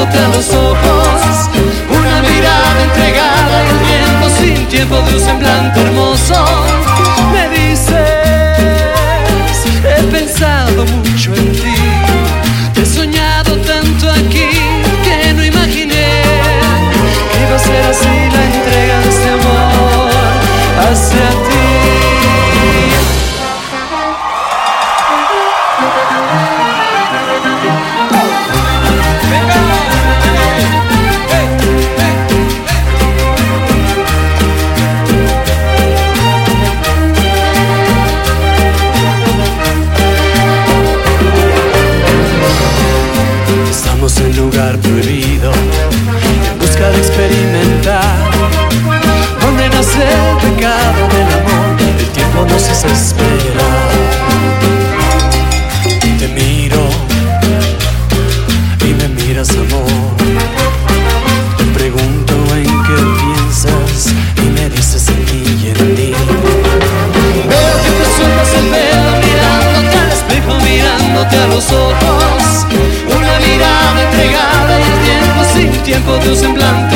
mirándote a los ojos, una mirada entregada y el tiempo sin tiempo de un semblante hermoso. Me dices, he pensado mucho en ti, te he soñado tanto aquí que no imaginé que iba a ser así la entrega de este amor hacia ti. Estamos en lugar prohibido, en busca de experimentar, donde nace el pecado del amor, el tiempo nos hace esperar. Te miro y me miras, amor. Te pregunto en qué piensas y me dices en mí y en ti. Veo que te sueltas el pelo mirándote al espejo, mirándote a los ojos, una mirada entregada y el tiempo sin tiempo de un semblante